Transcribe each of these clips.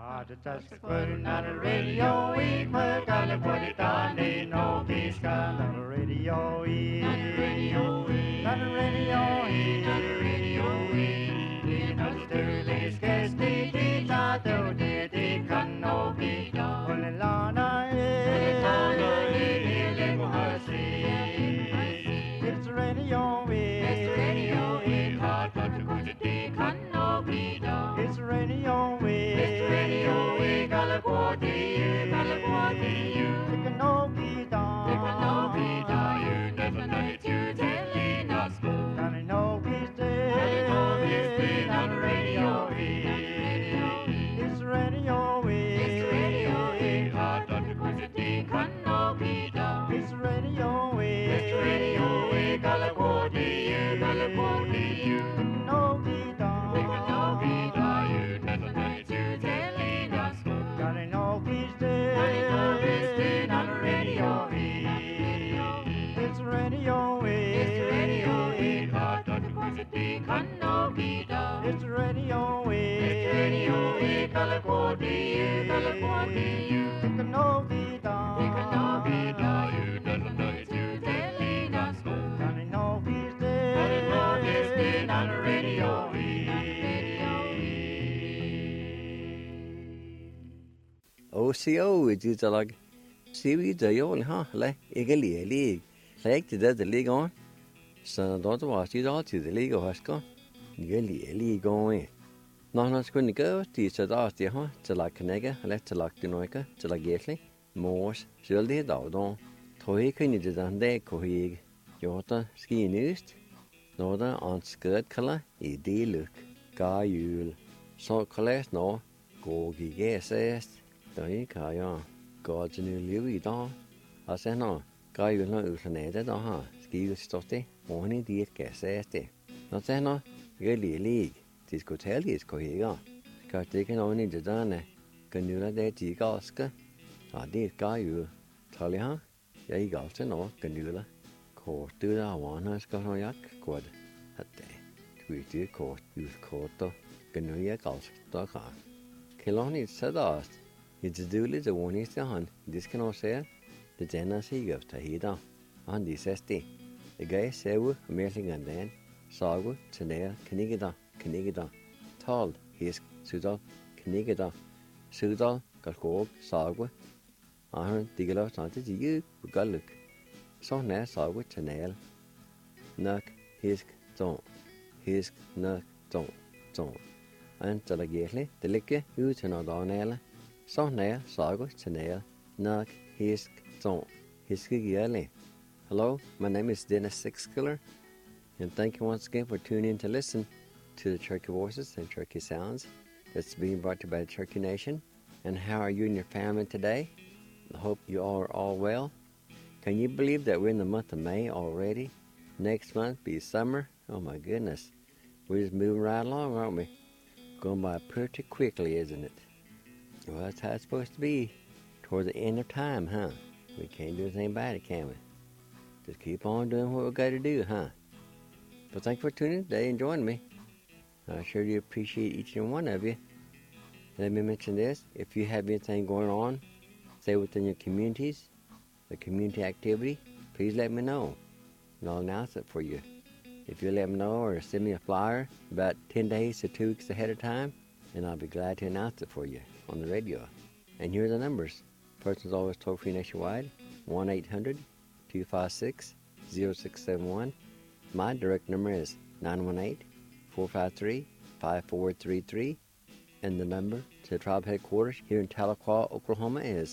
Put on the radio, we put on the put it on the no peace gun on the radio, on the radio, on the radio, on the radio, in the studios, guess the teacher do the can no be done. Put it on it's radio, it's radio, hard but to put it can no be done. It's radio, it's radio, Galaguadi, you. It can no be done. It can no be done. You never know it, you telling us. Can it no be dead? Can it no be dead on the radio? It's radio, it's radio, hard but to put it can no be done. It's radio, Galaguadi, you. It can no be done. It can no be done. You never know it, you telling us. Can it no be dead? Can it no be dead on the radio? It's radio, it's radio, hard but to put it can no be done. It's radio, Galaguadi, you. It can no be done. It can no be done. You never know it, you telling us. Can it no be dead? Can it no be dead on the radio? OCO is just like seaweed the old like eagerly a league. Like the league on. Son don't watch it all to the league of Hasco. Nearly a league going. Not going to go to the dusty to like Canega, let to like the Noika, to like Gately, Morse, Shildy, Dowdon, Toy can you done day cohig, Jota, ski news, Northern on skirt color, a day look, guy you'll, so collect no, go gigas, don't you, God's new Louis Don. I said no, guy you'll not usinated, ski stotty, only dear gas, not say no, really league. This could tell you it's cohiga. Because they can only do done. Can you let that gigaska? I did guy you. Tell you, yeah, you got to know. Can you let court do that one has got on yak quad at day. Tweet your court, use court to can you yak out to car. Kiloni said us. It's duly the one is the hand. This can all say the tendency of Tahida. And this SD. The guy say we're amazing and then Sagu, Tenea, Knigida, Tal, his Sudal, Knigida, Sudal, Galkog, Sagwa, Ahern, Digala, Santa, you, Galuk. So now Sagwa, Tenel, Nuck, Hisk, Don't, Hisk, Nuck, Don't. And Delagately, Delicke, Utan Donella. So now Sagwa, Tenel, Nuck, Hisk, Don't, Hiskigiele. Hello, my name is Dennis Sixkiller. And thank you once again for tuning in to listen to the Cherokee Voices and Cherokee Sounds that's being brought to you by the Cherokee Nation. And how are you and your family today? I hope you all are all well. Can you believe that we're in the month of May already? Next month be summer. Oh my goodness. We're just moving right along, aren't we? Going by pretty quickly, isn't it? Well, that's how it's supposed to be. Toward the end of time, huh? We can't do anything about it, can we? Just keep on doing what we got to do, huh? But thank you for tuning in today and joining me. I sure do appreciate each and one of you. Let me mention this. If you have anything going on, say within your communities, the community activity, please let me know. And I'll announce it for you. If you let me know or send me a flyer about 10 days to 2 weeks ahead of time, then I'll be glad to announce it for you on the radio. And here are the numbers. First is always toll-free nationwide, 1-800-256-0671. My direct number is 918-453-5433, and the number to the tribe headquarters here in Tahlequah, Oklahoma is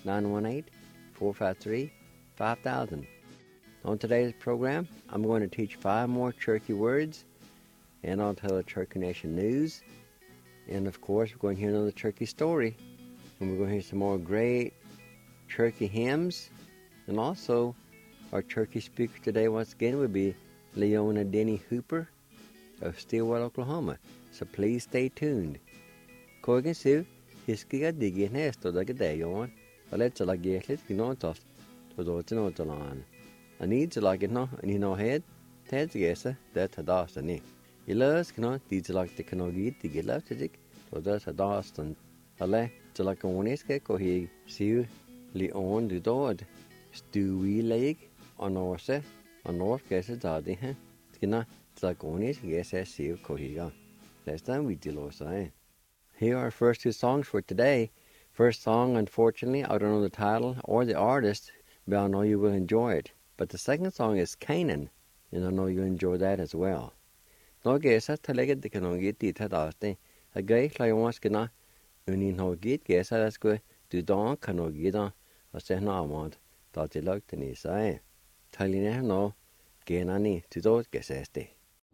918-453-5000. On today's program, I'm going to teach 5 more Cherokee words, and I'll tell the Cherokee Nation news, and of course we're going to hear another Cherokee story, and we're going to hear some more great Cherokee hymns, and also our Cherokee speaker today once again would be Leona Denny Hooper of Stillwater, Oklahoma. So please stay tuned. Kogan Sue, hiskiga digi nesto daga dayon, but let's like get it, gnotos, to do it no talan. I need to like it no, and you know head, Ted's guessa, that's a dasani. You loves cannot, these like the canogi, to get left to dick, to that's a dastan. Alle, til at gå ko hi siu li on du dod. Stewie leg on norse on north gæse dadi ha. Skina til at gå gæse siu ko higa. Last time we did say. Here are our first two songs for today. First song, unfortunately, I don't know the title or the artist, but I know you will enjoy it. But the second song is Canaan, and I know you'll enjoy that as well. No gæsa til lægget det kan nogen get dit her daste. A gay klajwanskina, unin ho get gæsa der skulle du don kan nogen gita, og se namad, da til lagt den i sig. Taline her nå, genani til dot gæsaste.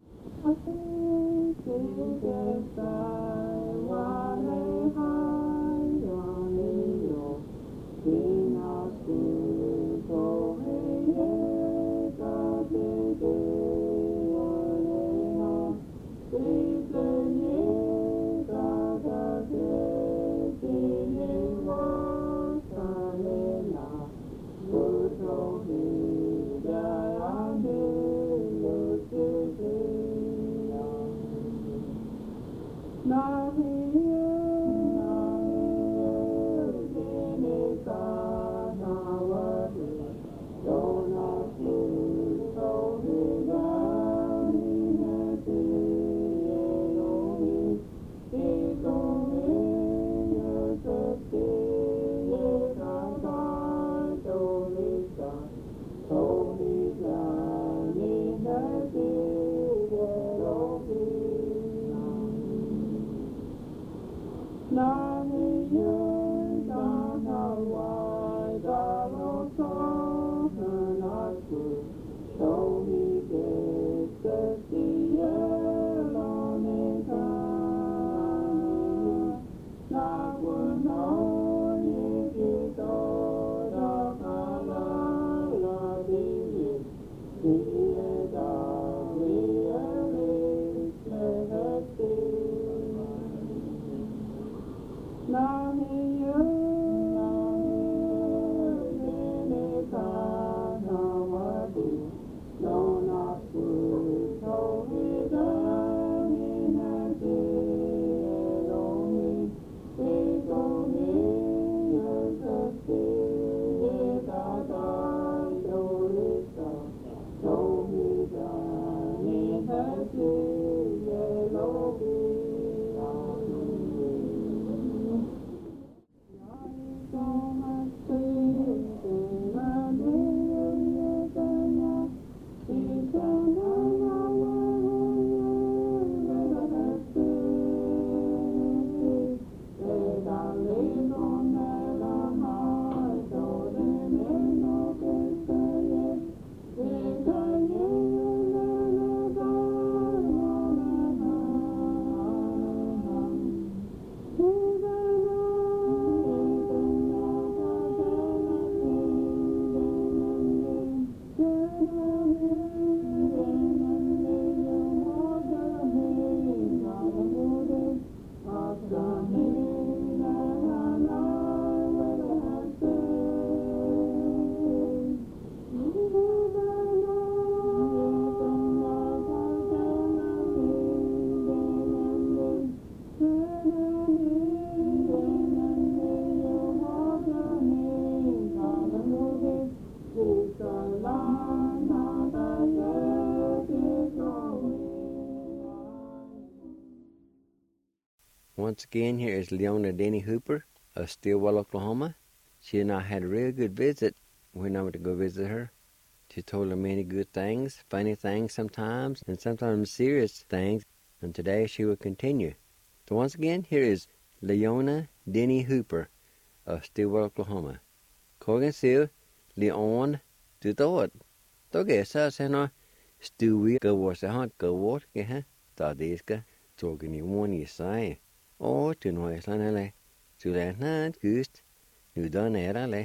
Once again, here is Leona Denny Hooper of Stillwell, Oklahoma. She and I had a real good visit when I went to go visit her. She told her many good things, funny things sometimes, and sometimes serious things, and today she will continue. So once again, here is Leona Denny Hooper of Stillwell, Oklahoma. Kogan siu, Leon, du dåd. Då gäsar sen och Stewie go was a hunt go what, geha, da diska, togen i one i sig. Og til Nøjslandele, til landnat kyst, nu den le,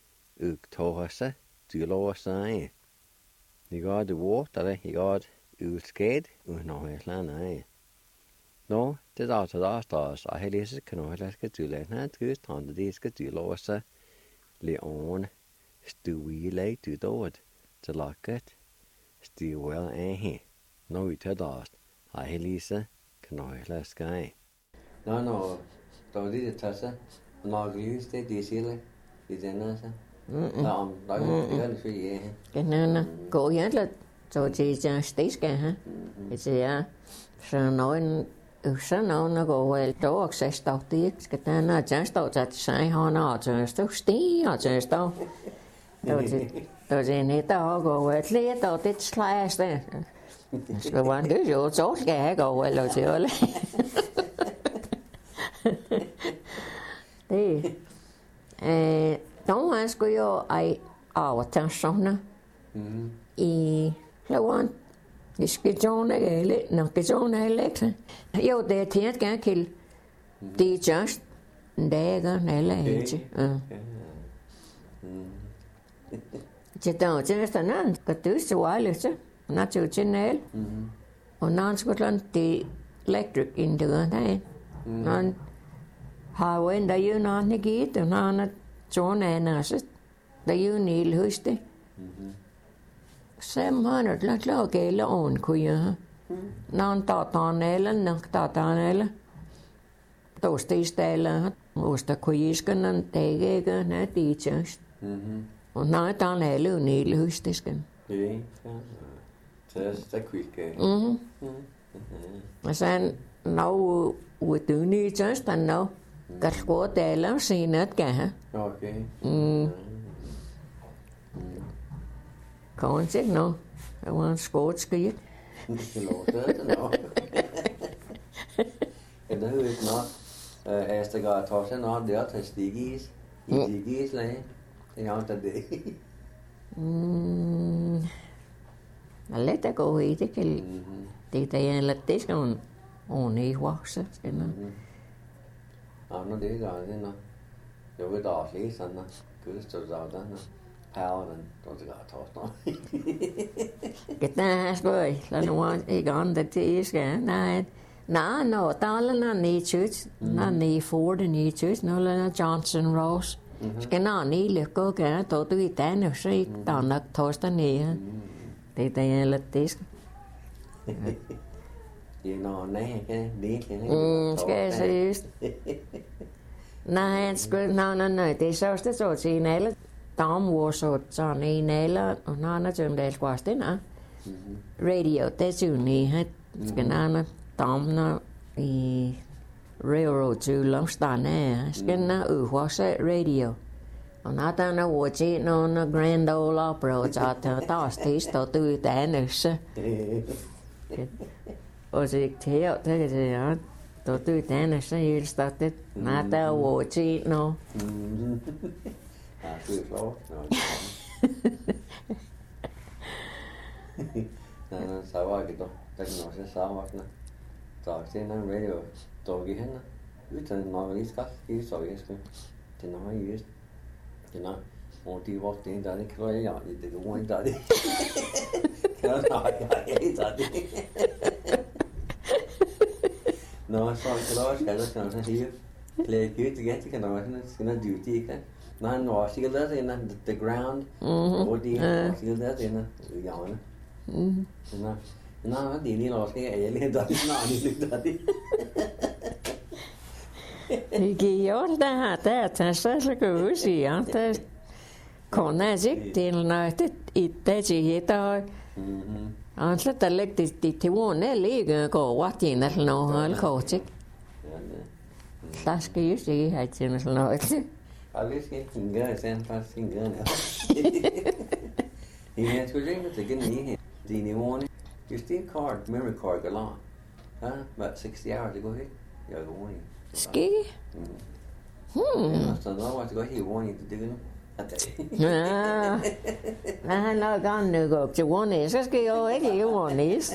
tårse, til lov sig. I går det vortale, I går udskæd, Nøjslandele. Nå, det er til der stås, og jeg læser knøjlaske til landnat kyst, han det skal til lov sig, Leon, stuile til dåd, til lakket, stivel he. Nå, til der, jeg læser knøjlaske. No, Då det tager sig. Når glis det er sille. Det er noget så. Der er lidt fri. Cái nó cố hết là rồi chị cho stage cả ha. Thì så nó går vel dog så stort det skal der når jeg står så sig han og så står sti og så står. Då det net der går vel lidt og det slags der. Så var det jo så skal jeg gå vel og til alle. Det Don't ask you I attention. I lawan iskijone ele no kijone ele. Jo det tiet kan kill. Det just dager nelle ikke. Det der det er nan, det er så wireless. Naturligt. Og nan Skotland det electric in the day. Nan har en der jo nan gik og nan Journalist, der jo Neil Høste. 700 la gale on kuya. Nan tatanela nok tatanela. Tostiistella usta kuiskan tegega na teachers. Og nej tanela Neil Høstesken. Ja. Så quick. Og så nu udøni just and no. Kalko tela sinat ka ha. Okay. Kan ikke no. Det var en skotskrig. Det låter det nå. Det er jo ikke nok. Æstegar tager sig nok der til stigis. I stigis lage. Det er jo det. Lidt at gå i det kan. Det er lidt det skal hun i vokse. No det gør det nå. Jeg vil da lige sådan nå. Gud står der der nå. Poweren, det gør tås nå. Cái ta rồi là nó ý còn det thì cái này nó tao ni church nó ni Ford ni church nó là Johnson Ross cái nó ni lực có cái tổ tụi ta nó sẽ tao nó thos ta ni thì đây là tí Vậy nó này cái đi cái gì này nó thì sao thế rồi chị này là Tom Warsaw cho này là nó trường đại quá thế nè radio thế chứ này hết cái nó Tom nó i railroad chứ lắm stan nè cái nó hóa sẽ radio nó ta nó vô chị nó Grand Ole Opera cho tao tí tao tươi té nữa chứ Or the tail, take it out. To do it then, so you started. Not the watch it, no. Sao vậy cái đó? Tại nó sẽ sao vậy nè? Tại trên nó radio, tôi cái hết nè. Biết là nó lý cách cái sợi cái thì nó hay biết. Thì nó một tí vót tiền ra đi cái loại nhỏ thì đừng có ra đi. Nó nói cái ra đi. Nó sao cái đó cái đó nó sẽ hiểu. Lấy cái cái nó nó duty cái. Nó sẽ cái đó thì nó the ground. Body sẽ cái đó thì nó nhỏ nữa. Nó đi đi lo cái ấy lên đó nó đi đi. Cái yếu ta ta sao cái gì á ta còn này chứ tiền là ít chỉ hết thôi. Anh sẽ ta lấy thì muốn này lấy cái cổ quá tiền là nó hơi khó chứ. Ta cái yếu gì hay tiền là nó chứ. Alles geht hingegangen, sen fast hingegangen. He skulle ringa till Guinea. Dini morning. You still card, memory card along. About 60 hours to go here. Yeah, go morning. Ski? So no want to go here warning to do Nó con được gộp cho one is cái ô ấy thì one is.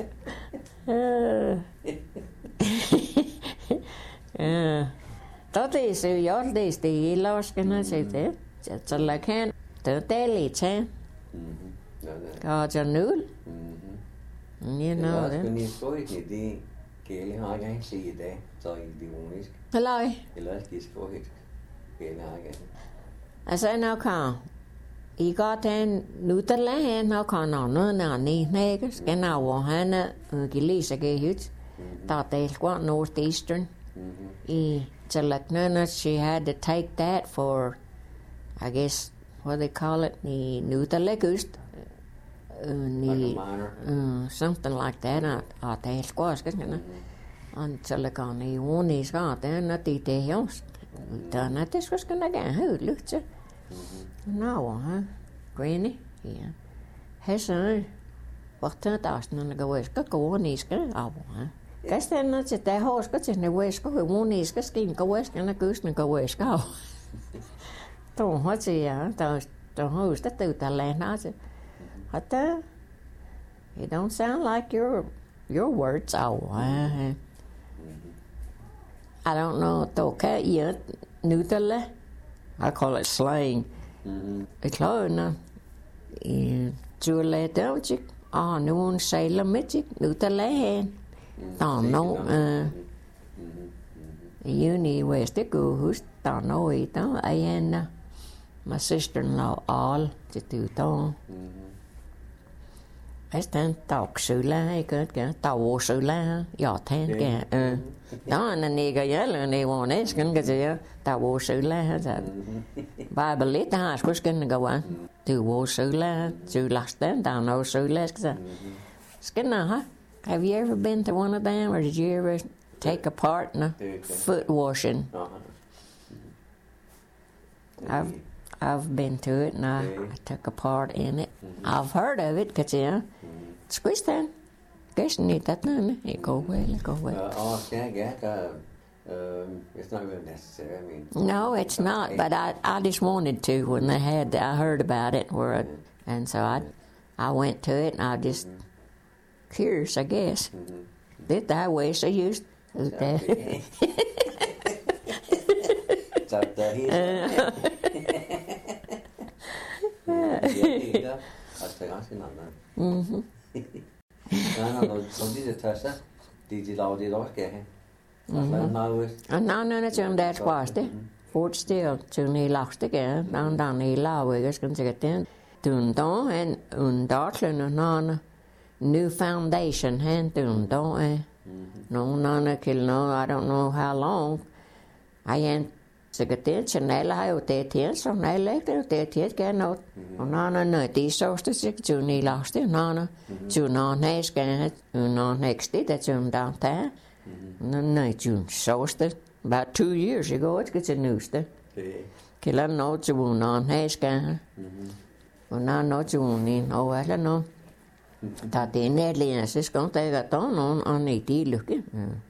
Đó thì sự gió thì lo cái nó sẽ thế. Cho là khen tự tế lì xem. Có cho nước. You know that. When you go it the kele ha gang see there. So the one is. Hello. The last is go it. Kele ha gang. I say now con. I có tên nữ tất lá hen nó còn nó nào nè nè cái nào họ nó cái lý sẽ cái hết. Ta tây qua northeastern. Chalaknana, she had to take that for, I guess, what they call it, the Nutalekust. Something like that. I tell squash, until I can the one is got and not the house. Done at this was gonna get who looked it. No, huh? Granny, yeah. Has a what turned out none of the ways go on is good. Oh, huh? Guess then that's it. That horse got in the waist go one is go skin go west and a goose and go west go. Don't what's the host that do the land has it. What it don't sound like your words. Oh, I don't know. Okay, yet Nutella. I call it slang. It's called Julie don't you? Oh, no one say la magic Nutella. Don't know. You need where's the go who's don't know it. I and my sister-in-law all to do that. Cái tên tàu sự la cái tàu sự la giọt then kìa đó là nè cái giá là nè bọn ấy cái gì á tàu sự la hết rồi ba bờ lít ha có cái này các bạn từ bộ sự la từ last đến tàu nào sự la cái nào hả? Have you ever been to one of them or did you ever take a part in foot washing? I've been to it and I took a part in it. I've heard of it because it's Christian. Guess you need that now. You go away. It's not really necessary. I mean, no, it's not. But I just wanted to when I heard about it and so I went to it and I just curious, I guess. Did that way so used to that. No, that's was it. Fort Still, to me lost again, down the law, we just can get in. Dundon and Dartland on new foundation, hand Dundon, no, none kill, no, I don't know how long. I ain't. Så det Chanel har jo det til, så når jeg lægger det til, kan noget. Og når de såste, så kan du lige lage det, når når jeg skal, når jeg skal, det er jo der der. Når du såste, about 2 years ago, det skal til nyeste. Kan lade noget til, når jeg skal. Og når du lige, og eller noget. Der det nærlige, så skal der ikke der nogen, og de lykke.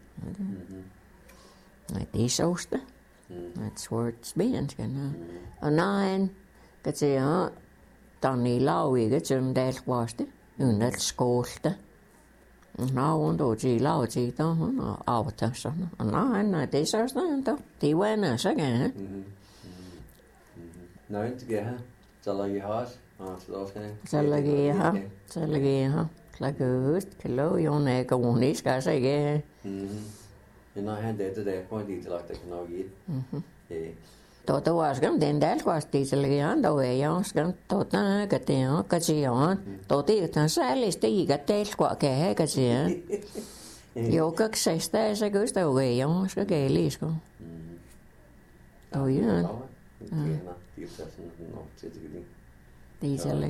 Nej, de såste. That's where it's been, and nine, cái gì á, tao đi lao cái trường đại quá đấy, nó schoolste, nó muốn đồ gì lao gì đó, nó ao thật sao, nó anh để sao đó, thì quen à sao cái, nói cái ha, cho là gì hết, cho là gì ha, là cái lối yon này cũng nicht cái gì cái. And I had that today, pointing to like the Kanagi. Tôi was gam den del was diesel đâu vậy ông gam tôi ta cái tiền cái gì ông tôi thì thằng sai lấy tí cái tên của cái gì yêu các sai sai cứ đâu vậy ông cái lý không tôi á diesel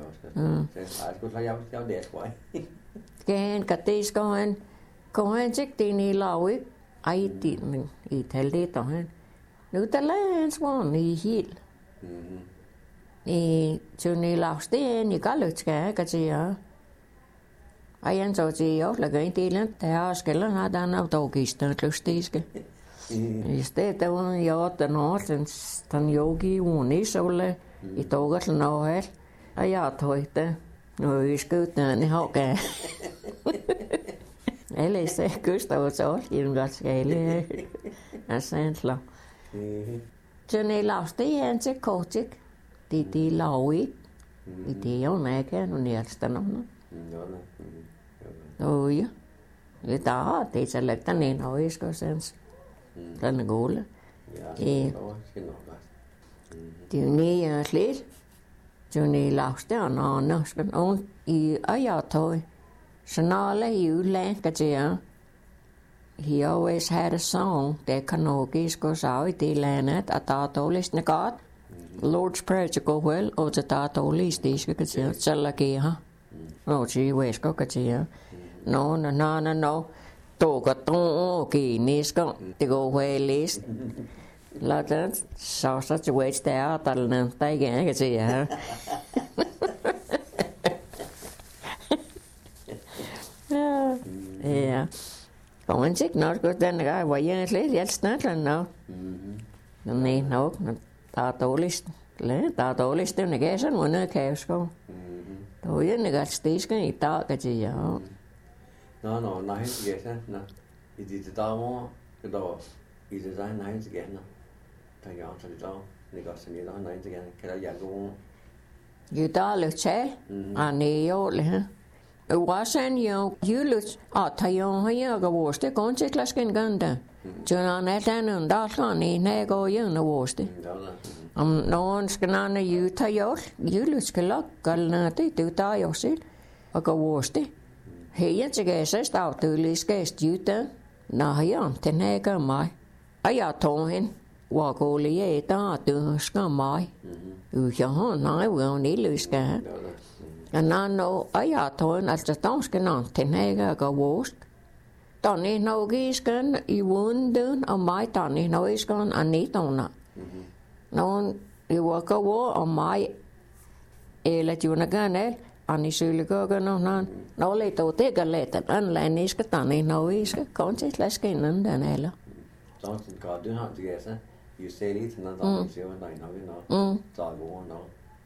cái tí con chắc tin đi lao ấy ai tin ý theo đi tao hen nếu ta lấy swan đi hit cho nên lao tiền thì có lực cái gì á ai ăn cho gì đó là cái tiền lắm theo cái là nó đangเอาtàu kỳ start lúc tí cái istället on jag den har den yogi uni så le I tåget nå her jeg tøyte nå I skuten I hokke Eller så gusto så yung got skele asentlo Jene lauste en se kotik di lawi di jo neke no niersta no Oi det det så lätt den in och ska sens den gole det nye slet Jene lauste og nå skal on I aja tøj Så når I udland kan sige, he always had a song that Kanogis goes out the land at Atolis Nagat. Lord's Prayer to go well, or the Atolis, these could see Salaki, huh? No, gee, where's Cocatia? No. Toga Toki, Nisko, to go away list. Latin, so such a waste there, I'll take it, see, huh? Yeah. Còn chiếc nó có tên là vậy như thế rất snát là nó này nó ta tổ list này cái rất muốn nơi khéo không tôi với này cái tí cái ta cái gì vậy nó nói gì thế nè thì tao mua cái đồ thì ra nói gì vậy nè thằng nhỏ thằng cháu này có sự đó nói gì cái đó dạng cũng như ta được chế anh yêu là Wasan yo julut atayon hayo ga woste konse klasken ganda. Jona netan und dalani nego yo na woste. Non skanana yu tayo julut skelak galna te tu tayo sil aga woste. Heya tsigese sta tuliske stuta na hayan tenega mai. Aya tohin wa goli eta tu ska mai. U ja nai wo ni luska. Nano ajatoin, että tansken antin eikä vuost. Tani naugiskan I wundun on mai tani naugiskan anitona. Non I waka wo on mai elet junaganel ani sylikogan on no oli tega letan an läniska tani naugiska konsit läsken danela. Tansin ka du har tiesa. You say it na da sio na no. Ta go no.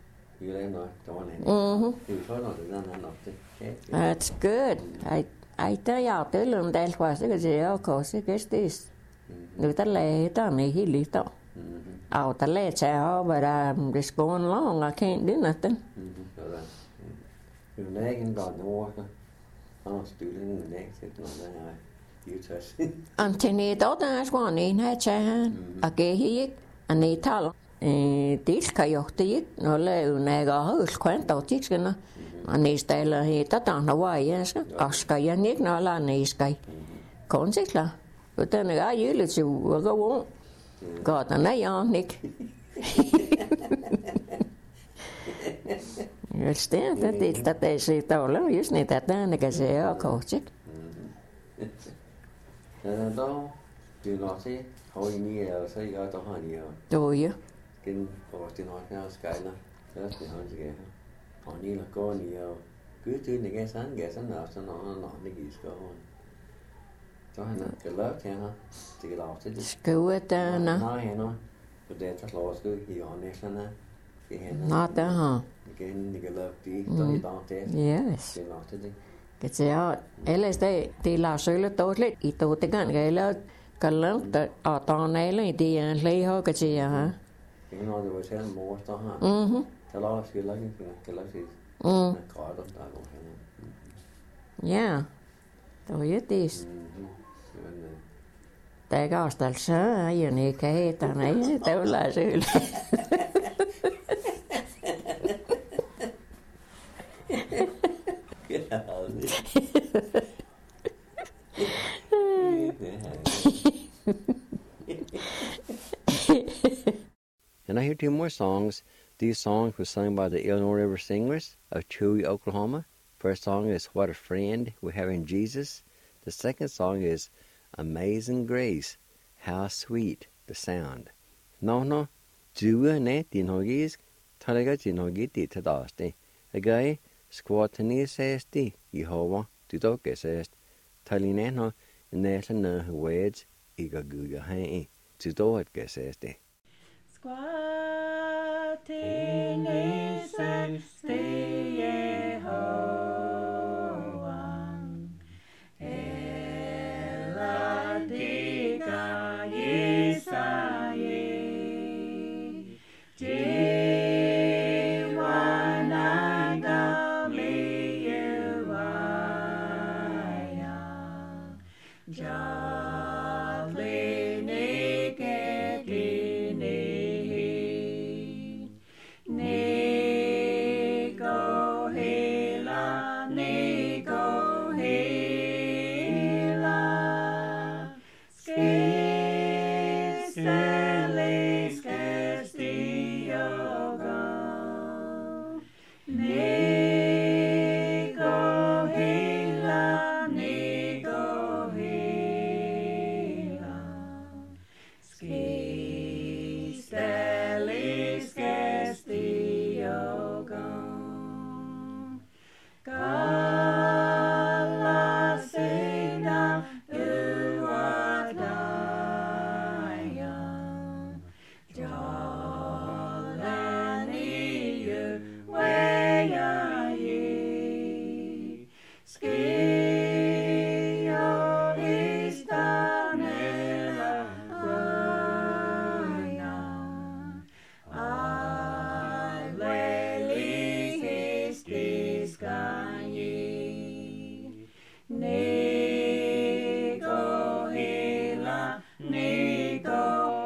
That's good. I tell you, I learned that was of course, I guess this. Người ta lệ ta này he lý tao. Ta lệ sao, but I'm just going along. I can't do nothing. You're nagging God no water. I'm stealing the next it no you touch. Antini todas one in had chan. A gay he and they tell. Tilka johti no leunega hulkventa tiksena niistä ei tatana vaiensa aska ja nikna la niiskai konsikla kuten ga yylitsi uga wo gata na janik just that they say tola just ni tatana ka se kochik đó từ nó sẽ hồi nhiều sẽ có to hơn nhiều rồi kinh có tiếng nói theo cái nó rất là hơn gì họ như là có nhiều cứ chơi này cái sáng nào sao nó cái gì có cho nên cái lớp theo ha thì cái lò sẽ cứu ta nó nói hay nói cái đèn chắc lò cứ hiểu này sao nè cái hè nó ta hả cái lớp tí tôi đo thế yes cái lò thế đi cái gì á LSD thì là sự là tốt lắm ít tốt cái cái là cái lớp ở toàn này là thì lấy ho cái gì hả cái nó rồi sẽ mua to ha cái lò sẽ lấy cái lò sẽ có đó ta cũng hay yeah tôi biết đi tại có tài sở giờ này cái ta này tôi là sự And I hear two more songs. These songs were sung by the Illinois River Singers of Chewy, Oklahoma. First song is What a Friend We Have in Jesus. The second song is Amazing Grace, How Sweet the Sound. No, Jua ne tinhogis, talaga tinhogiti tadaste. Agay, squatani sesti, Jehovah, tutoke sest. Talineno, nesana words, igaguga hai, tutoat geseste. Squatini sesti Jehovah, Eladika Yisaye, Jiwanagami Yewaya, Javliniketini, Nigo Stelis Castiogo, Nico Hila, Nico Hila, Ski Stelis Castiogo, Kalasina Uadaya, Jalani Ueyayi, Skio Istanela Goya, Aleli Histiskayi, Nico Hila, Nico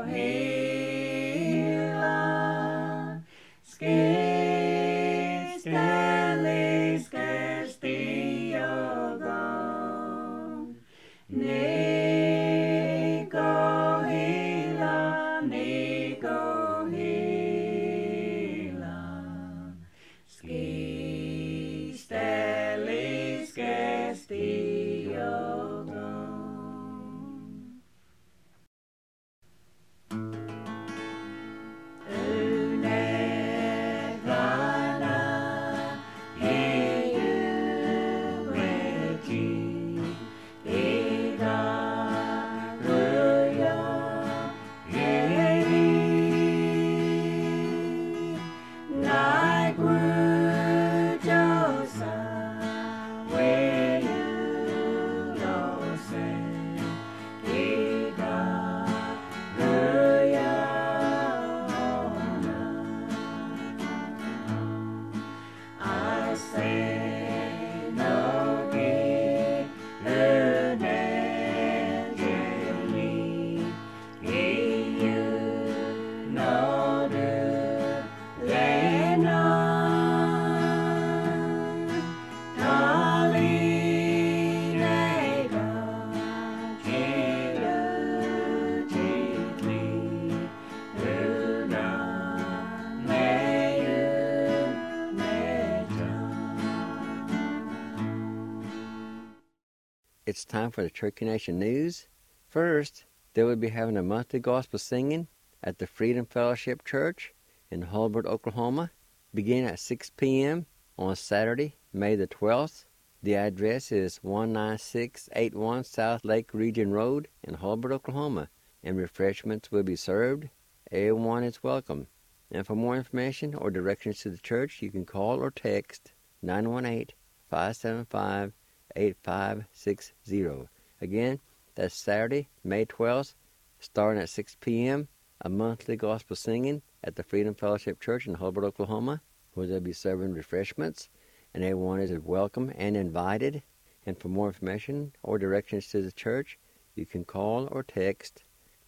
Hila, Skis Stelis Castiogo, Nico Hila, Nico Hila, Skis Stelis Castiogo. Unegana heueti, ida ruya heri, naigujosa weyulose, ida ruya I say no gi unegeli, you know do lena, Kalinega kilu jitli, una neyu neja. It's time for the Cherokee Nation News. First, they will be having a monthly gospel singing at the Freedom Fellowship Church in Hulbert, Oklahoma, beginning at 6 p.m. on Saturday, May the 12th. The address is 19681 South Lake Region Road in Hulbert, Oklahoma, and refreshments will be served. Everyone is welcome. And for more information or directions to the church, you can call or text 918-575-8560. Again, that's Saturday, May 12th, starting at 6 p.m., a monthly gospel singing at the Freedom Fellowship Church in Hulbert, Oklahoma, where they'll be serving refreshments, and everyone is welcome and invited. And for more information or directions to the church, you can call or text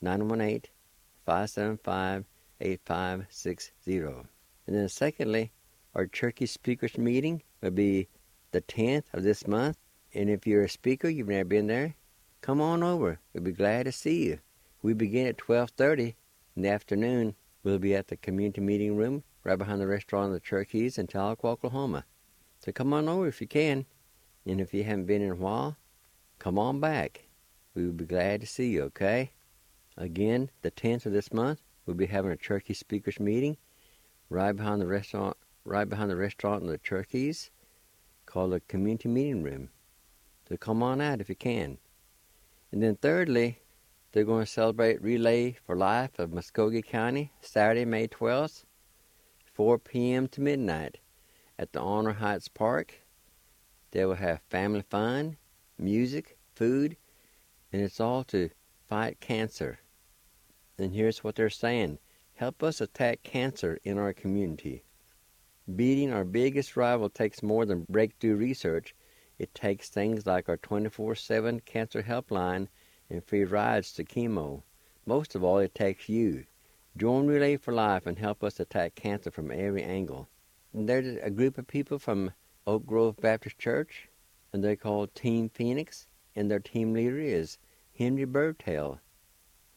918-575-8560. And then secondly, our Cherokee Speakers Meeting will be the 10th of this month. And if you're a speaker, you've never been there, come on over. We'll be glad to see you. We begin at 12:30 in the afternoon. We'll be at the community meeting room right behind the restaurant of the Cherokees in Tahlequah, Oklahoma. So come on over if you can. And if you haven't been in a while, come on back. We will be glad to see you, okay? Again, the 10th of this month, we'll be having a Cherokee Speakers Meeting right behind the restaurant of the Cherokees, called the community meeting room. So come on out if you can. And then thirdly, they're going to celebrate Relay for Life of Muskogee County, Saturday, May 12th, 4 p.m. to midnight at the Honor Heights Park. They will have family fun, music, food, and it's all to fight cancer. And here's what they're saying. Help us attack cancer in our community. Beating our biggest rival takes more than breakthrough research. It takes things like our 24/7 cancer helpline and free rides to chemo. Most of all, it takes you. Join Relay for Life and help us attack cancer from every angle. And there's a group of people from Oak Grove Baptist Church, and they're called Team Phoenix, and their team leader is Henry Birdtail.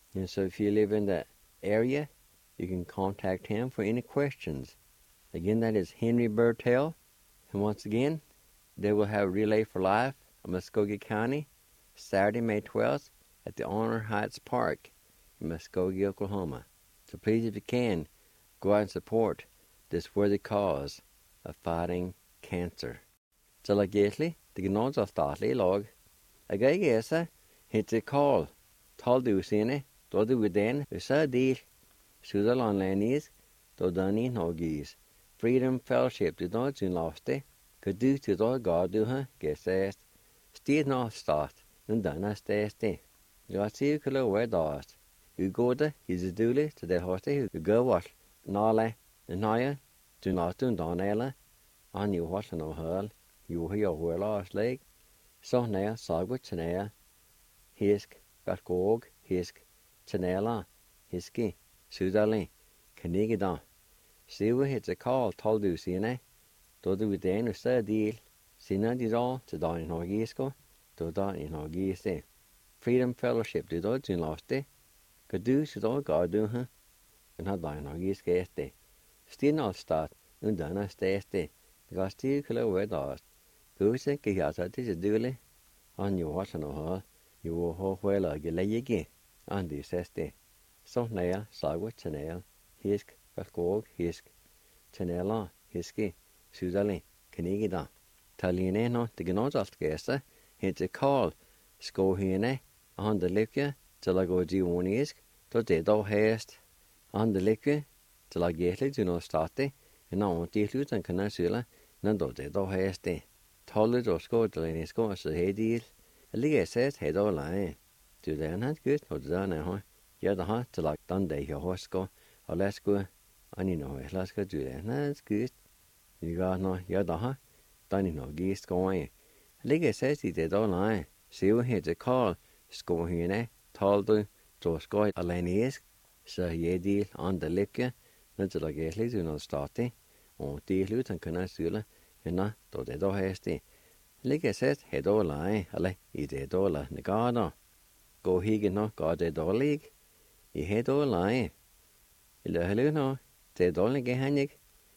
And so if you live in the area, you can contact him for any questions. Again, that is Henry Bertel. And once again, they will have Relay for Life in Muskogee County, Saturday, May 12th at the Honor Heights Park in Muskogee, Oklahoma. So please, if you can, go out and support this worthy cause of fighting cancer. Så la gætlig, det kan nås af statlig lag. Jeg gav gæsa, hette call, tal du sine, då du den, så del, Sudalandlandis, då dani nogis. Freedom Fellowship, du då sin laste, kan du til då gav du ha, gæsast. Sted nå stat, den dana stæste. Jeg siger kan lov være dast. U går det, is dule, til det hoste, u går wat, nala, naya, du nastu danala, an you wat no hurl. You hear well last leg, so now sagwit tana, hisk, batgog, hisk, tanala, hiski, sudali, kanigida. See we hit the call, told you, sine, do the within a sir deal, sina did all to die in Hogisco, to die in Hogiste. Freedom Fellowship did all in last day, could do should all God do her, and not die in Hogisque. Still not start, and done a stay, because still could away dust. Guse ke hiata ti dule an you wat no ha you ho hwela ge lege an di seste so naya sagwa chanel hisk bakog hisk chanela hiski sudali kanigida taline no de gnozalt gesta hit call sko hine an de leke til go di wonisk to de do hest an de leke til gele du no starte en on di lutan kana sula nan do de do heste Tallet og skådelen i skåse hedil. Jeg ligger sett hed og leie. Du det er helt godt, og det er han. Jeg har hatt til lagt den deg og hosko, og lesko, han i noe, lesko du det er helt godt. Jeg har nå, jeg har hatt, den i noe gist skåe. Jeg ligger sett i det og leie. Se jo heter Karl, skåhene, tal du, så skåd alene isk, så hedil, andre lykke, når til å gjøre litt under staten, og de luten kunne style, Hina, då det då hästi. Ligger sett hedolai, eller I det dola negada. Gå higen no, ga det dolig. I hedolai. Eller helu no, det dolige hanig.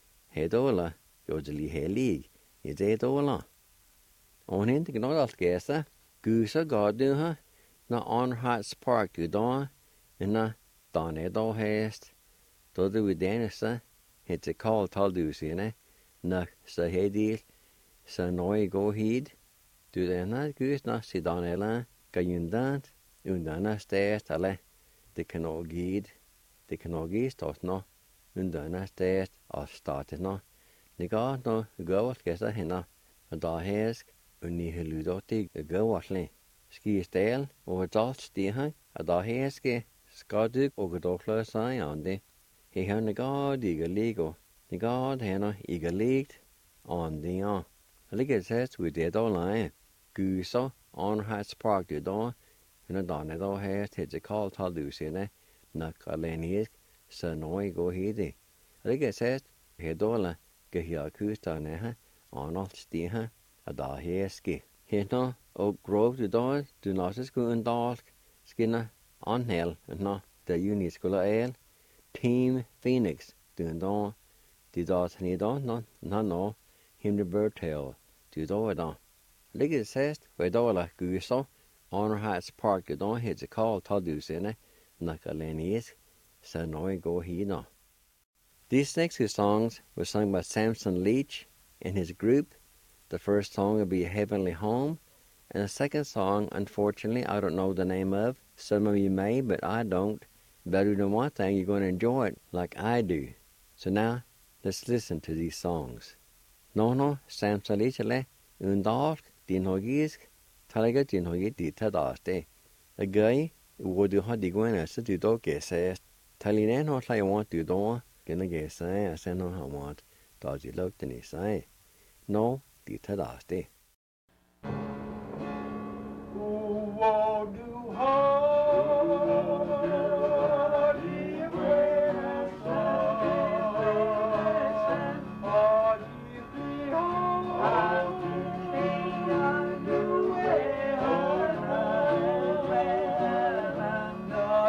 Hedola, jodeli helig. I det dola. Og hin det gnod alt gæsa. Gusa ga du ha. Na Honor Heights Park du da. Hina, dane då häst. Då du vid denesa. Hette kall tal du sine. Na så hedil, så nøye gå hit. Du denne gudna sidan eller gajundant, undana sted eller det kan også gid, det kan også gis tot nå, undana sted av statet nå. Niga nå gøvalt gæsta henne, og da hæsk, unni heludoti gøvaltli. Skistel og dalt stihan, og da hæske skaduk og dokler seg andi. He har niga diga ligo. The God hena igalikt on the on. I think it says we did all line. Gusa on Heights Park du da. And a donne da has hit the call to Lucine. Nak alenisk. So no go hidi. I think it says hedola gehia kusta neha. On all stiha. A da heski. Hena o grove du da. Do not as go and dark. Skinna on hell. And no the uniskola ale. Team Phoenix. Do da. De da ni da no Henry Bertel du da da. Ligger sest ved da gusa Honor Heights Park du da hit the call to du sine nak alenisk så no go hina. These next two songs were sung by Samson Leach and his group. The first song will be Heavenly Home, and the second song, unfortunately, I don't know the name of. Some of you may, but I don't. Better than one thing, you're going to enjoy it like I do. So now, let's listen to these songs. No, Samson Leachale, undark, din hogisk, talaga din hogit dit tadaste. A guy, would you have the guinness to do guesses? Talinen what I want to do, gonna guess I send no how want, does you look to me say. No, dit tadaste. Do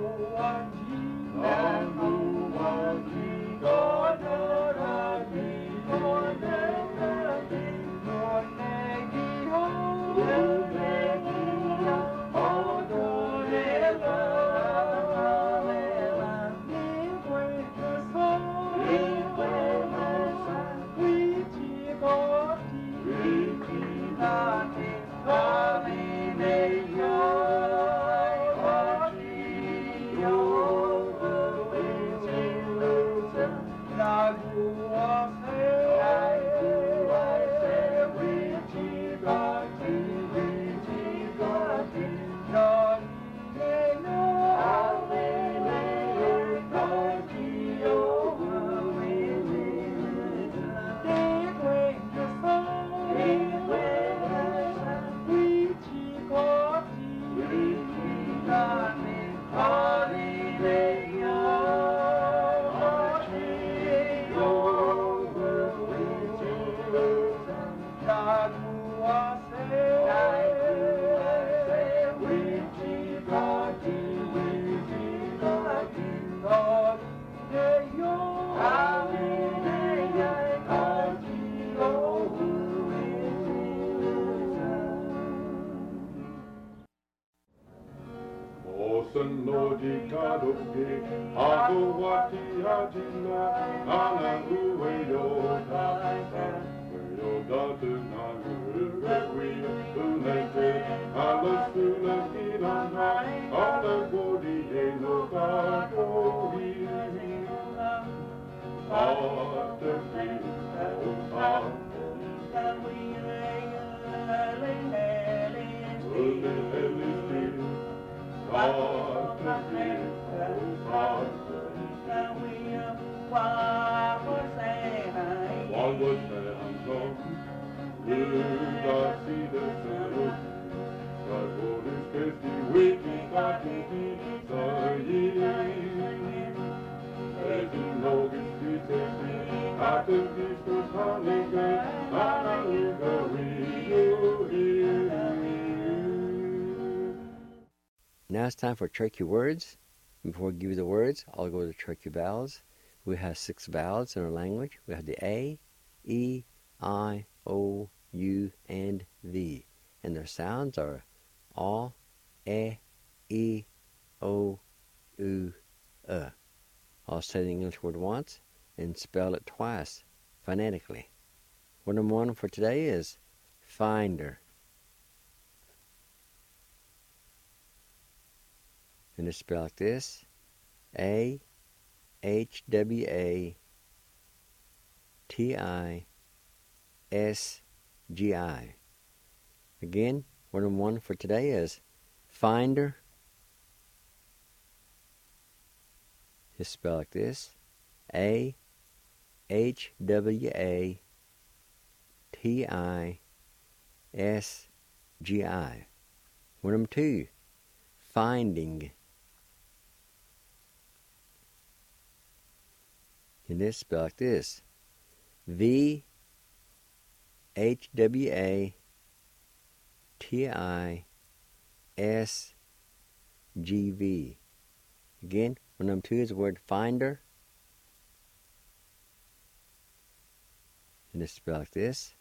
Now it's time for tricky words. Before we give you the words, I'll go to the tricky vowels. We have 6 vowels in our language. We have the A, E, I, O, U, and V. And their sounds are A, E, O, U, I'll say the English word once and spell it twice, phonetically. Word number 1 for today is finder. And it's spelled like this: A-H-W-A-T-I-S-G-I. Again, word number 1 for today is finder. It's spelled like this: A-H-W-A-T-I-S-G-I. Word number 2, finding. And it's spelled like this: V-H-W-A-T-I-S-G-V. Again, word number 2 is the word finder. And it's spelled like this: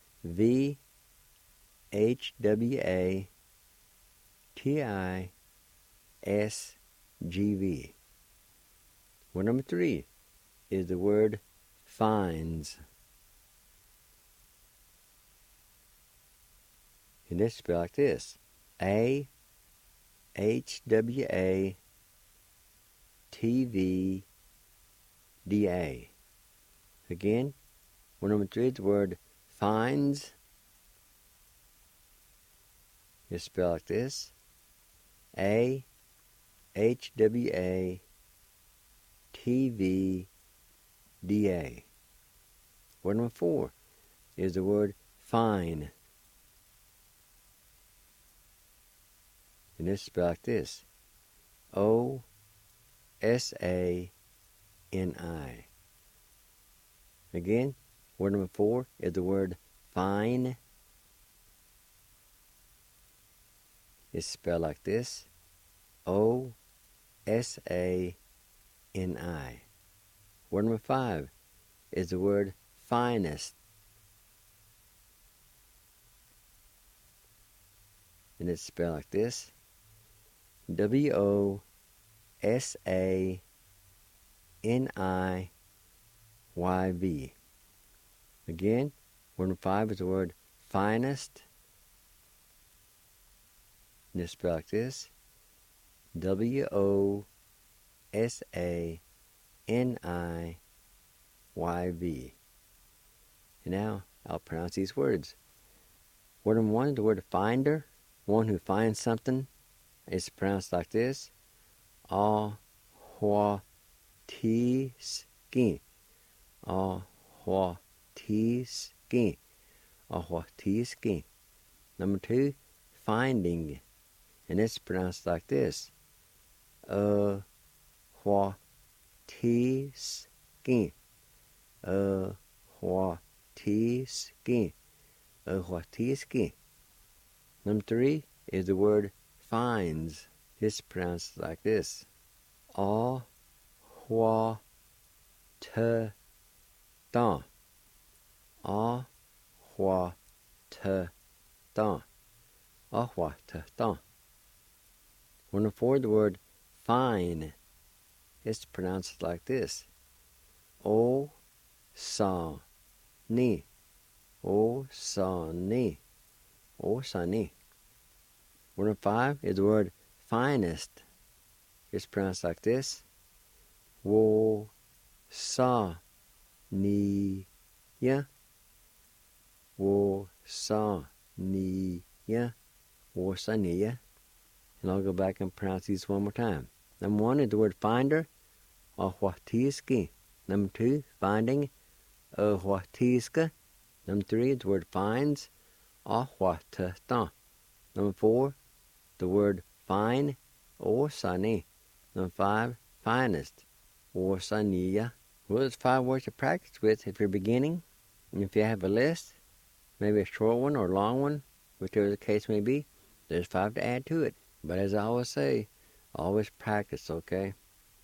V-H-W-A-T-I-S-G-V. Word number 3 is the word finds. And it's spelled like this: A-H-W-A-T-V-D-A. Again, word number 3 is the word finds. It's spelled like this: A-H-W-A-T-V-D-A. Word number 4 is the word fine. And it's spelled like this: O-S-A-N-I. Again, word number 4 is the word fine. It's spelled like this: O-S-A-N-I. S-A-N-I. Word number 5 is the word finest. And it's spelled like this. W-O-S-A-N-I-Y-V. Again, word number 5 is the word finest. And it's spelled like this. W-O-S-A-N-I-Y-V. And now I'll pronounce these words. Word number 1 is the word finder. One who finds something. It's pronounced like this. Ah-hwa-ti-skin. Ah-hwa-ti-skin. Ah-hwa-ti-skin. Number 2, finding. And it's pronounced like this. Ah-hwa-ti-skin. Ah-hwa-ti-skin. Ah-hwa-ti-skin. Number 3 is the word finds. It's pronounced like this. Ah-hwa-ta-ta. Ah-hwa-ta-ta. Ah-hwa-ta-ta. Number 4, the word fine. It's pronounced like this. O-sa-ni. O-sa-ni. O-sa-ni. Word number 5 is the word finest. It's pronounced like this. Wo-sa-ni-ya. Wo-sa-ni-ya. Wo-sa-ni-ya. And I'll go back and pronounce these one more time. Number 1 is the word finder. Ah-hwa-ti-skin. Number 2, finding. Ah-hwa-ti-ska. Number 3 is the word finds. Ah-hwa-ta-ta. Number 4, the word fine. O-sa-ni. Number 5, finest. O-sa-ni-ya. Well, there's 5 words to practice with if you're beginning. And if you have a list, maybe a short one or a long one, whichever the case may be, there's 5 to add to it. But as I always say, always practice, okay?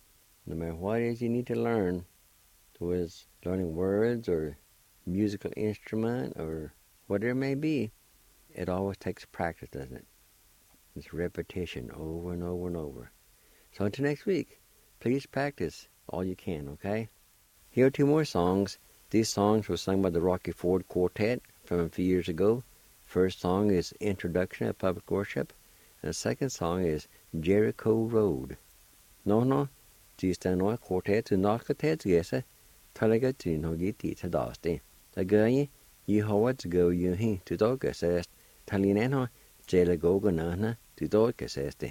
No matter what it is you need to learn, whether it's learning words or musical instrument or whatever it may be, it always takes practice, doesn't it? It's repetition over and over and over. So until next week, please practice all you can, okay? Here are 2 more songs. These songs were sung by the Rocky Ford Quartet from a few years ago. First song is Introduction of Public Worship, and the second song is Jericho Road. No, Tistanoa Quartet to Nakatet Gesa, Talaga to Nogiti to Dasti. The Gay, Yehovah to go you he to Dogasest, Talinano, Jelagoganana to Dogasesti.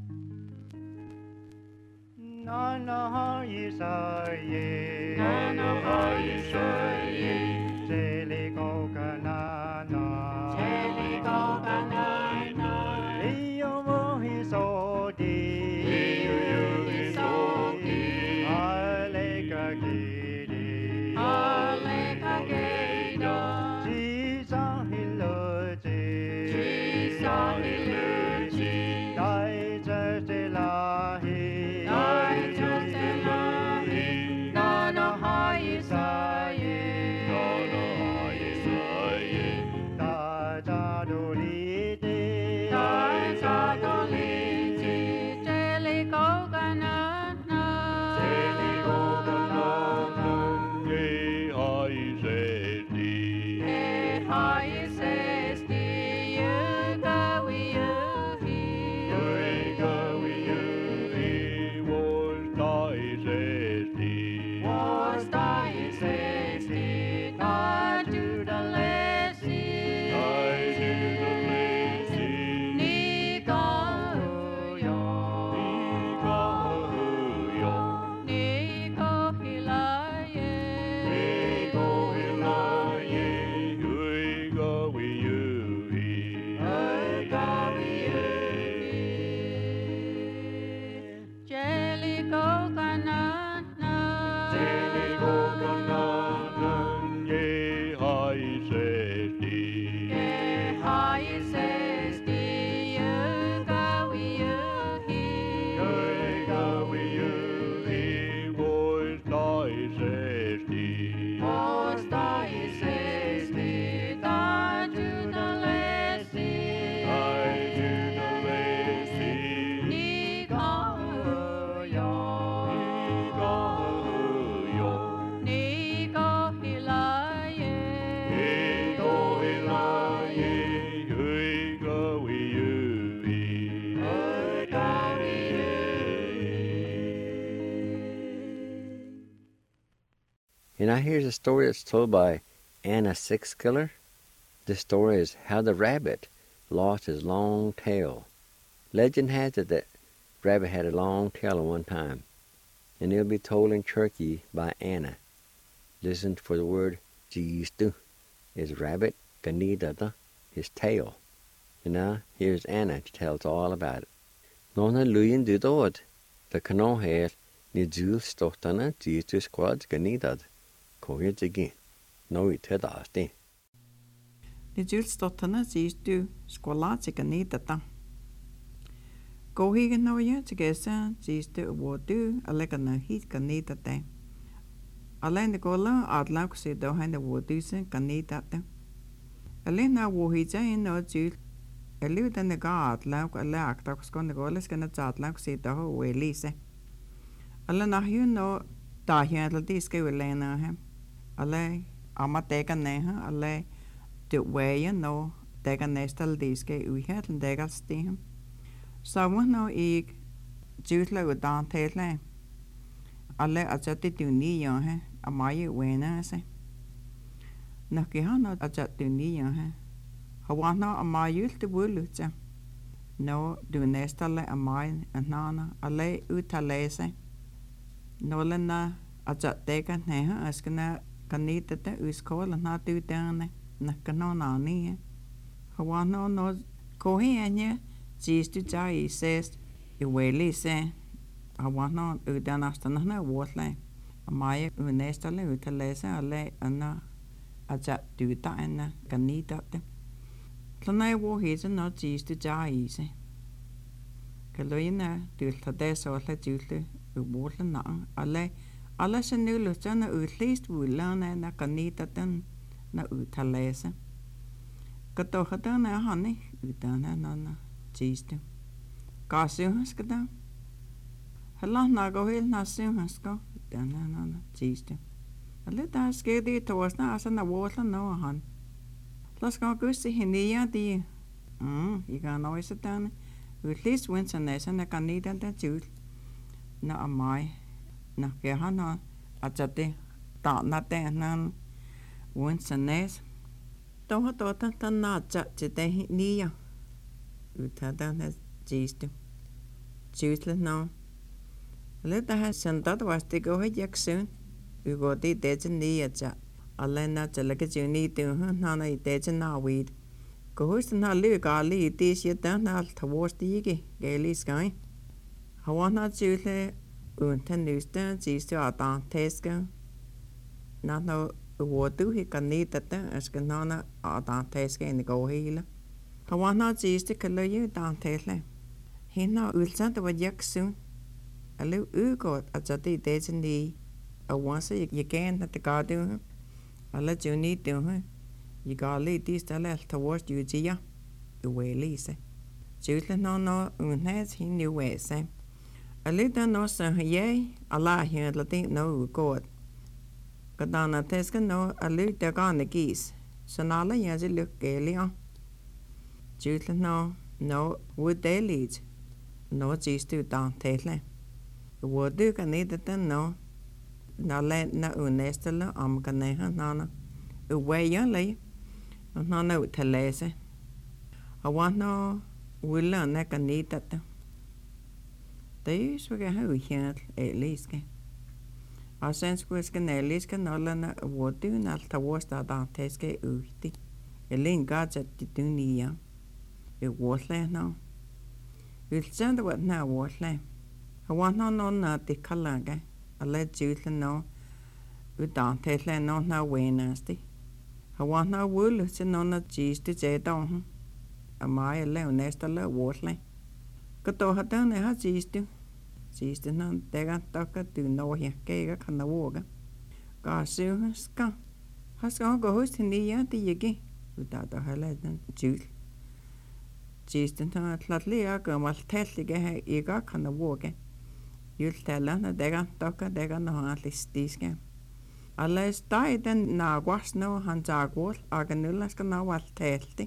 No, no, Isaye. No, no, And now here's a story that's told by Anna Sixkiller. This story is how the rabbit lost his long tail. Legend has it that rabbit had a long tail at one time, and it'll be told in Turkey by Anna. Listen for the word "jistu" is rabbit, ganidata, his tail. And now here's Anna to tell us all about it. Nona luyin dudod, the canon here, ni jul stotana jistu squad ganidad. Koget again. No it had asked. Ni julstottana jistu squalati ganidata. Gohigan no ya to gesa jistu wodu alegana heat ganidate. Alain the gola adlauk se dohan the wodusen ganidate. Alain na wohija in no jul. Elu than the god lauk a lack that was going to go let's gonna chat lauk se doho we lise. Alain you no dahian la diske will lena him. Alain amateka neha alain. Det way no dega næstal diske uhet en dega stim. Så må no I jutla udan tele. Alle ajati tuni ya hai amai wena se. Nakke hana ajati tuni ya hai. Hawana amai yult bulucha. No du næstale amai anana alle utale se. No lena ajati dega neha askana kanita te uskola na tu dane. Nakano nani. Hawano no kohi anya jistu jai says iweli se. Hawano udanastana na watle. Amaya unestale utalese ale ana aja duta ana kanita te. Tlana wo hisa no jistu jai se. Kaloina dulta de sola dulta uwotla na ale ala senulu jana utlist wulana na kanita ten. Na utalese. Katohata na hani utana na jistu. Kasuhas kada. Hala na gohil na suhas ko utana na jistu. Alita skedi towas na asa na wotla no han. Las go gusi hinia di. Iga no isa tane. Utlis winsa nesa na kanida da jul. Na amai. Na kehana ajate ta na te nan. Once a nest, don't have to not today near. Utada has jistu. Choose no. Let the has sent that was to go ahead soon. ugo di dejan ni aja alena jalaka juni tu nana I dejan na weed go host na lu gali dis ya dan na towards the gaily sky hawana jule unten newstan jis to atan teska na no wodu he kanita ta askanana atan teska in the go hila hawana jis to kala you dan tesle hina ulsan to yaksun alu ugo ajati dejan ni a once you can at the garden I'll let you need to you got lead this the left towards you Gia the way Lisa Julie no unhes he knew where say a little no son yea Allah here Latin no God Kadana Teska no a little gone the geese so now la yazi look gaily on Julie no would they lead no geese to down tailor the word do can need it no na le na unestela am kaneha nana uwe yale nana utelese awana willa na kanita ta This we can have here at least a sense was can at least can all na what do na towards that teske uti elin gadget to nia it was le now we'll send what now was le awana no na the kalaga I let you know we don't tell no na way nasty. I want no wool to no na cheese to say down. A my alone nest a little waterly. Got to have done a cheese to. Cheese to none, they got talk to know here, gay can the water. Got soon, ska. Has gone go host in the yard the yagi without a highlight juice. Cheese to none, flatly I go must tell the gay eager can the water. You'll tell her they got talker, they got no at least this game. Unless died and now was no hands are what I can know what testy.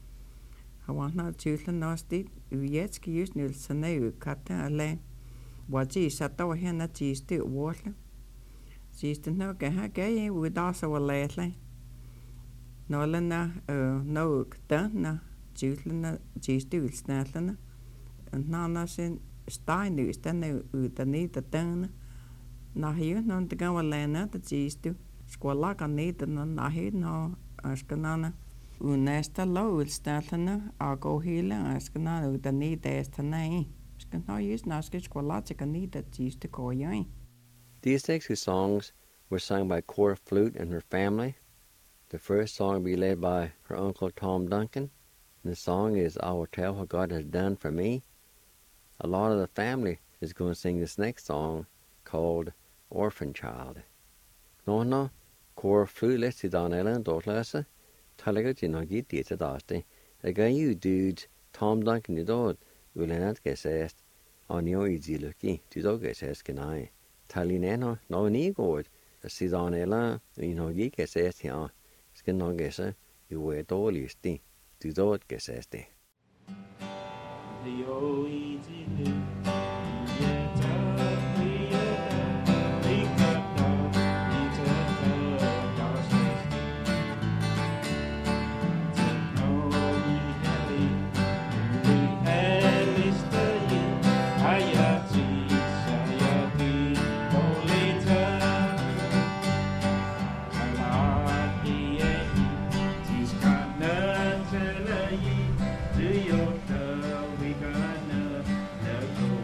I want not children nasty, yet use Nilson, you cut a lane. What she sat over here, not cheese to water. She's the no gay with also a lately. No, no, done, children, cheese to snatlana, and none sin. Stein is then utan the turn. Now here none to go a lana the cheese to squalla can need and not here no askanana. Unesta low statana, I'll go healer askanana with the need as to name. Scan no use nasky squalla need that cheese to call you. These next two songs were sung by Cora Flute and her family. The first song will be led by her uncle Tom Duncan. And the song is I Will Tell What God Has Done For Me. A lot of the family is going to sing this next song called Orphan Child. No, Cora Flute let's see Don Ellen, Dortlessa. Talaga Jinagi Dita Dasti. Again, you dudes, Tom Duncan, you don't, will not get asked on your easy lucky, to dog get asked can I. Talineno, no need good. See Don Ellen, you know, ye get asked here. Skin no guess, you wear dolly sti, to dog get asked. The old easy new. Do your we gonna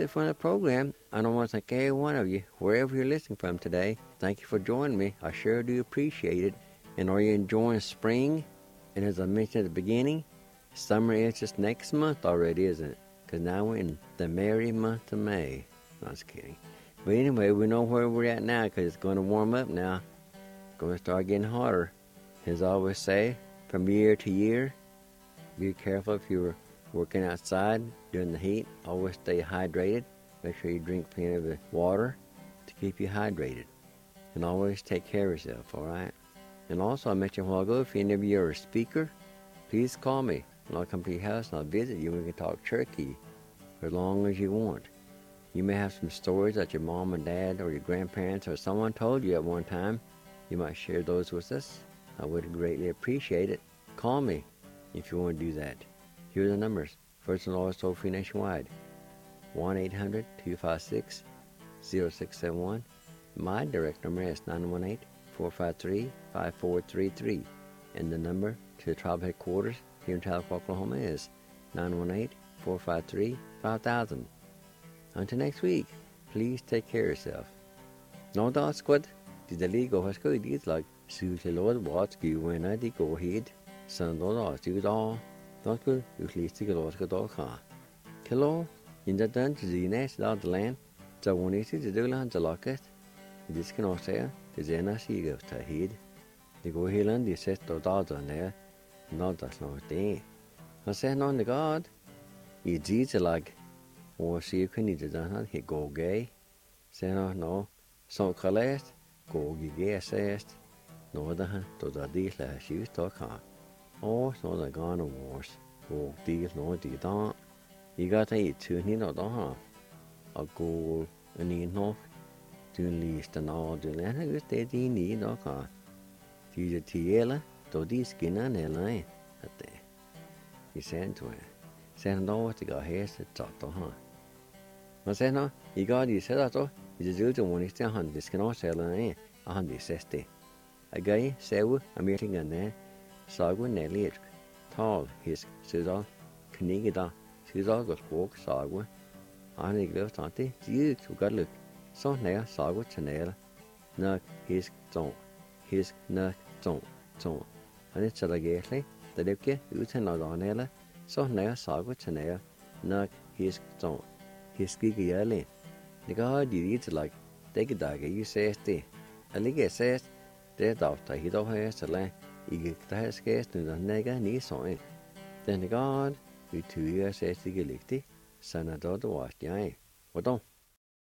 it for the program. And I want to thank every one of you, wherever you're listening from today. Thank you for joining me. I sure do appreciate it. And are you enjoying spring? And as I mentioned at the beginning, summer is just next month already, isn't it? Because now we're in the merry month of May. No, I'm just kidding. But anyway, we know where we're at now because it's going to warm up now. It's going to start getting hotter. As I always say, from year to year, be careful if you're working outside during the heat. Always stay hydrated. Make sure you drink plenty of water to keep you hydrated. And always take care of yourself, all right? And also, I mentioned a while ago, if any of you are a speaker, please call me. And I'll come to your house and I'll visit you. We can talk turkey for as long as you want. You may have some stories that your mom and dad or your grandparents or someone told you at one time. You might share those with us. I would greatly appreciate it. Call me if you want to do that. Here are the numbers. First and always toll free nationwide. 1-800-256-0671. My direct number is 918-453-5433. And the number to the tribe headquarters here in Tahlequah, Oklahoma is 918-453-5000. Until next week, please take care of yourself. No, that's good. The legal has good. It's like, so the Lord what's good when I go ahead. So no, that's good all. That's good. You please take a lot of dog car. Hello, in the done to the next out the land. So when you see the Dulan, the locket, this can also say, the Zena see goes to head. The go hill and the set of dogs on there. Not that's not thing. I said, on the God, it's easy like. Or see you can either done he go gay. Say no, so collect, go gay assessed. No, the to the deal as you talk on. Oh, no, the gun of wars. Go deal, no, the don't. You got to eat two, you know, don't. A goal, and eat no. To least and all the land, I guess they need no car. To the tiela, to this skin and a line at there. He said to her, said no, what the guy has to talk to her. I said no, you got you said that, it's a little one is still on this can also line, 160. A guy, sew, a meeting and there, sagu nelly, tall, his Sudal, Knigida, Sudal got walk, sagu. I think those auntie, you to got look. So now, sagu chanel, nuck, his zone, his nuck zone. And it's a gately, the dipke, you can not on ella, so now sagu chanel, nuck, his zone. His gigi early. The god you eat like, take a dog, you say, stay. A ligger says, dead after he don't have to land, you get the hair scarce to the nigger knee sewing. Then the god, you 2 years says the gilicti, son of daughter washed, yay. What don't?